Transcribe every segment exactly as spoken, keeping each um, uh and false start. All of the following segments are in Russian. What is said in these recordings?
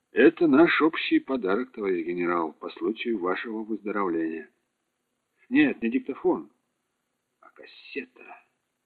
Это наш общий подарок, товарищ генерал, по случаю вашего выздоровления. Нет, не диктофон, а кассета.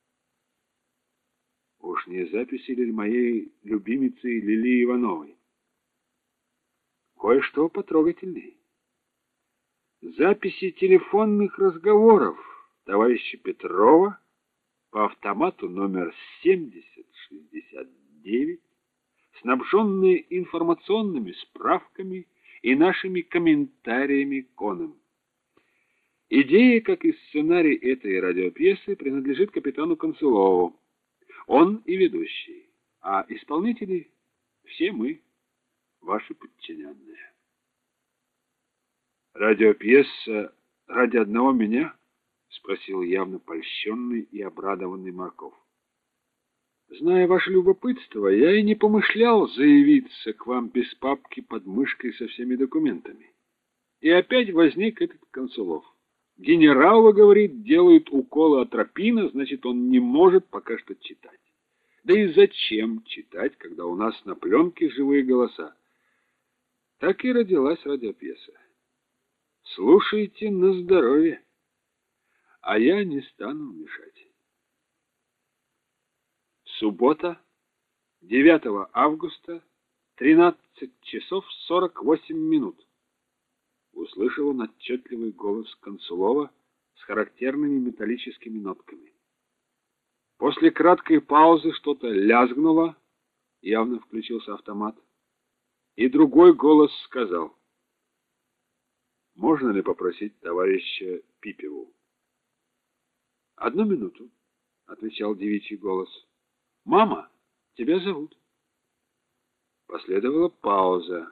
Уж не записи ли моей любимицы Лилии Ивановой? Кое-что потрогательней. Записи телефонных разговоров товарища Петрова по автомату номер семьдесят шестьдесят девять, снабженные информационными справками и нашими комментариями к оным. Идея, как и сценарий этой радиопьесы, принадлежит капитану Консулову. Он и ведущий, а исполнители — все мы, ваши подчиненные. Радиопьеса ради одного меня? — спросил явно польщенный и обрадованный Марков. Зная ваше любопытство, я и не помышлял заявиться к вам без папки под мышкой со всеми документами. И опять возник этот Консулов. Генералы, говорит, делают уколы атропина, значит, он не может пока что читать. Да и зачем читать, когда у нас на пленке живые голоса? Так и родилась радиопьеса. Слушайте на здоровье, а я не стану мешать. Суббота, девятого августа, тринадцать часов сорок восемь минут. Услышал он отчетливый голос Консулова с характерными металлическими нотками. После краткой паузы что-то лязгнуло, явно включился автомат, и другой голос сказал: «Можно ли попросить товарища Пипеву?» «Одну минуту», — отвечал девичий голос. «Мама, тебя зовут». Последовала пауза.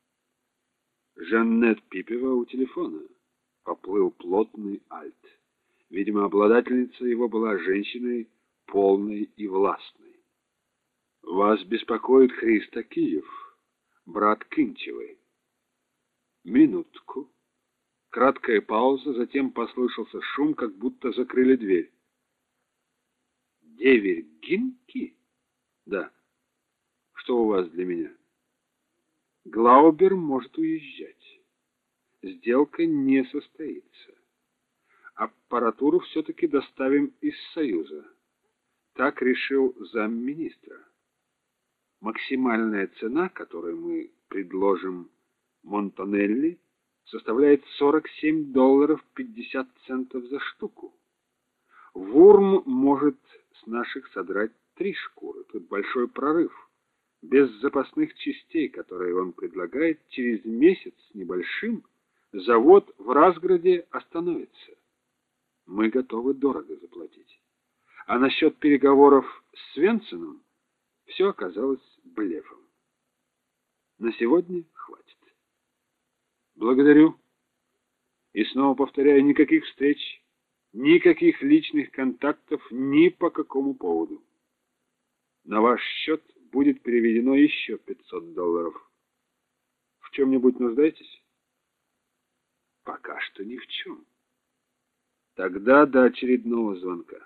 Жаннет Пипева у телефона. Поплыл плотный альт. Видимо, обладательница его была женщиной полной и властной. «Вас беспокоит Христо Киев, брат Кинчевой». «Минутку». Краткая пауза, затем послышался шум, как будто закрыли дверь. «Деверь Гинки?» «Да». «Что у вас для меня?» «Глаубер может уезжать. Сделка не состоится. Аппаратуру все-таки доставим из Союза. Так решил замминистра. Максимальная цена, которую мы предложим Монтанелли, составляет сорок семь долларов пятьдесят центов за штуку. Вурм может с наших содрать три шкуры. Тут большой прорыв. Без запасных частей, которые он предлагает, через месяц с небольшим завод в Разграде остановится. Мы готовы дорого заплатить. А насчет переговоров с Свенсеном все оказалось блефом. На сегодня хватит. Благодарю. И снова повторяю, никаких встреч, никаких личных контактов ни по какому поводу. На ваш счет будет переведено еще пятьсот долларов. В чем-нибудь нуждаетесь? Пока что ни в чем. Тогда до очередного звонка.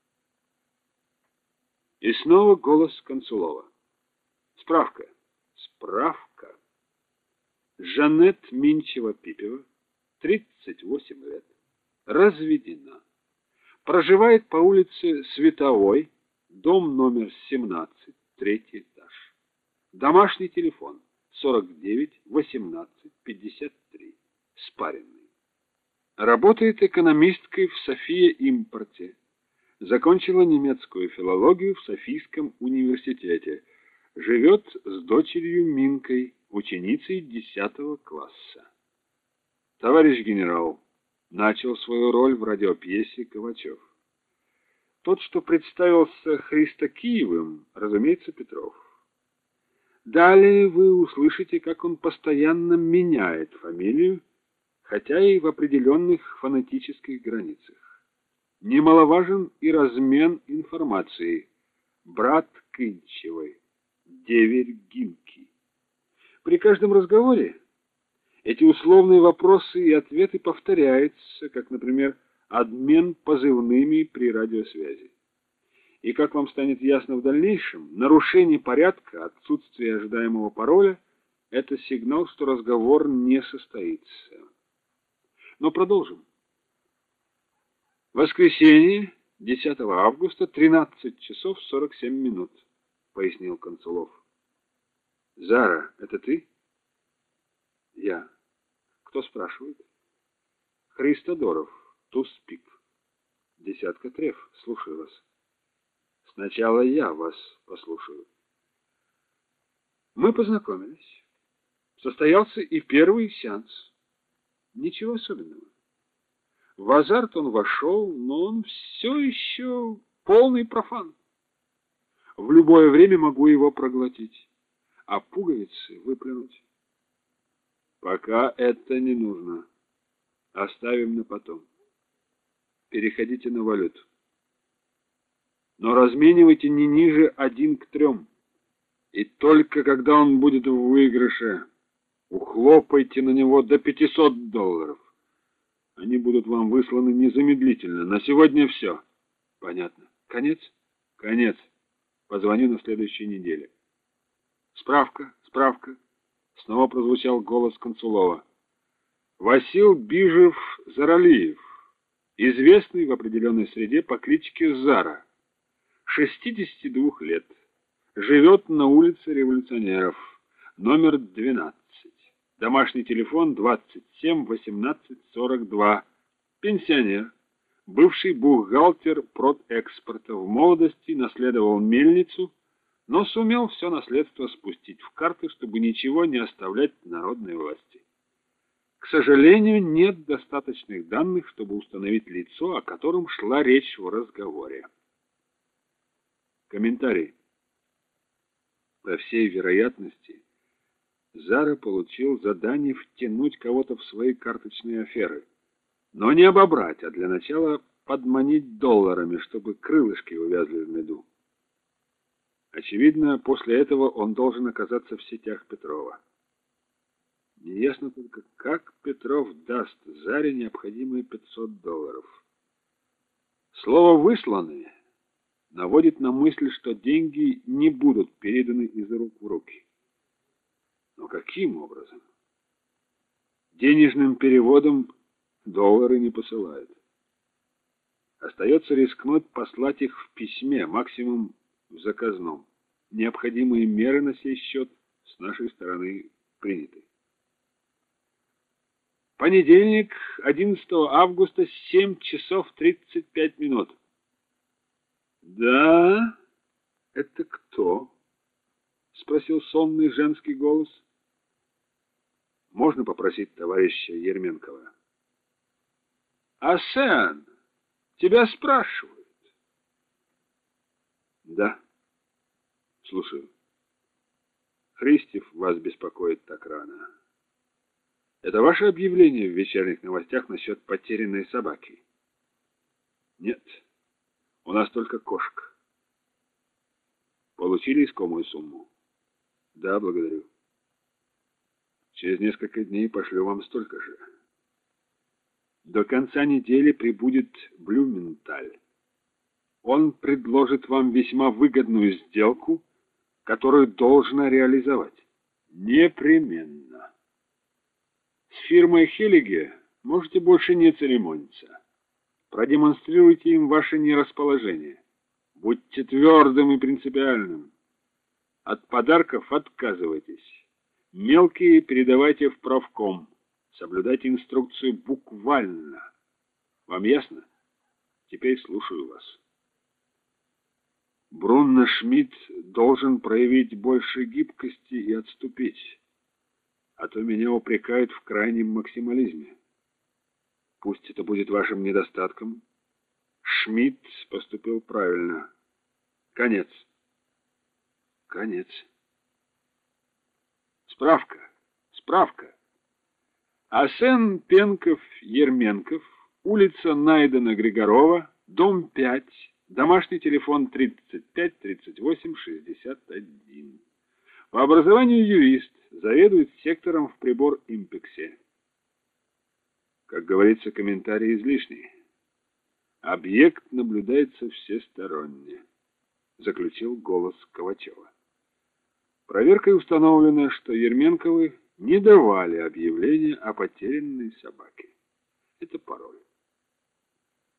И снова голос Консулова. Справка. Справка. Жаннет Минчева-Пипева, тридцать восемь лет, разведена. Проживает по улице Световой, дом номер семнадцать, третий этаж. Домашний телефон сорок девять восемнадцать пятьдесят три. Спаренный. Работает экономисткой в София Импорте. Закончила немецкую филологию в Софийском университете. Живет с дочерью Минкой, ученицей десятого класса. Товарищ генерал, начал свою роль в радиопьесе Ковачев. Тот, что представился Христо Киевым, разумеется, Петров. Далее вы услышите, как он постоянно меняет фамилию, хотя и в определенных фонетических границах. Немаловажен и размен информации. Брат Кинчевой, деверь Гинки. При каждом разговоре эти условные вопросы и ответы повторяются, как, например, обмен позывными при радиосвязи. И, как вам станет ясно в дальнейшем, нарушение порядка, отсутствие ожидаемого пароля это сигнал, что разговор не состоится. Но продолжим. Воскресенье, десятого августа, тринадцать часов сорок семь минут, пояснил Консулов. Зара, это ты? Я. Кто спрашивает? Христодоров, Туспик. Десятка треф, слушаю вас. Сначала я вас послушаю. Мы познакомились. Состоялся и первый сеанс. Ничего особенного. В азарт он вошел, но он все еще полный профан. В любое время могу его проглотить, а пуговицы выплюнуть. Пока это не нужно. Оставим на потом. Переходите на валюту. Но разменивайте не ниже один к трем. И только когда он будет в выигрыше, ухлопайте на него до пятисот долларов. Они будут вам высланы незамедлительно. На сегодня все. Понятно. Конец? Конец. Позвоню на следующей неделе. Справка, справка. Снова прозвучал голос Консулова. Васил Бижев-Заралиев, известный в определенной среде по кличке Зара, шестидесяти двух лет, живет на улице Революционеров, номер двенадцать. Домашний телефон двадцать семь восемнадцать сорок два. Пенсионер, бывший бухгалтер Продэкспорта, в молодости наследовал мельницу, но сумел все наследство спустить в карты, чтобы ничего не оставлять народной власти. К сожалению, нет достаточных данных, чтобы установить лицо, о котором шла речь в разговоре. Комментарий. По всей вероятности, Зара получил задание втянуть кого-то в свои карточные аферы, но не обобрать, а для начала подманить долларами, чтобы крылышки увязли в меду. Очевидно, после этого он должен оказаться в сетях Петрова. Неясно только, как Петров даст Заре необходимые пятьсот долларов. Слово «высланы» наводит на мысль, что деньги не будут переданы из рук в руки. Но каким образом? Денежным переводом доллары не посылают. Остается рискнуть послать их в письме, максимум в заказном. Необходимые меры на сей счет с нашей стороны приняты. Понедельник, одиннадцатого августа, семь часов тридцать пять минут. Да, это кто? Спросил сонный женский голос. Можно попросить товарища Ерменкова? Асен, тебя спрашивают. Да. Слушаю. Христев вас беспокоит так рано. Это ваше объявление в вечерних новостях насчет потерянной собаки? Нет. У нас только кошка. Получили искомую сумму? Да, благодарю. Через несколько дней пошлю вам столько же. До конца недели прибудет Блюменталь. Он предложит вам весьма выгодную сделку, которую должна реализовать. Непременно. С фирмой Хеллиге можете больше не церемониться. Продемонстрируйте им ваше нерасположение. Будьте твердым и принципиальным. От подарков отказывайтесь. Мелкие передавайте в правком. Соблюдайте инструкцию буквально. Вам ясно? Теперь слушаю вас. Брунно Шмидт должен проявить больше гибкости и отступить. А то меня упрекают в крайнем максимализме. Пусть это будет вашим недостатком. Шмидт поступил правильно. Конец. Конец. Справка. Справка. Асен Пенков-Ерменков, улица Найдена-Григорова, дом пять, домашний телефон тридцать пять тридцать восемь шестьдесят один. По образованию юрист, заведует сектором в Прибор-Импексе. Как говорится, комментарий излишний. Объект наблюдается всесторонне, заключил голос Ковачева. Проверкой установлено, что Ерменковы не давали объявления о потерянной собаке. Это пароль.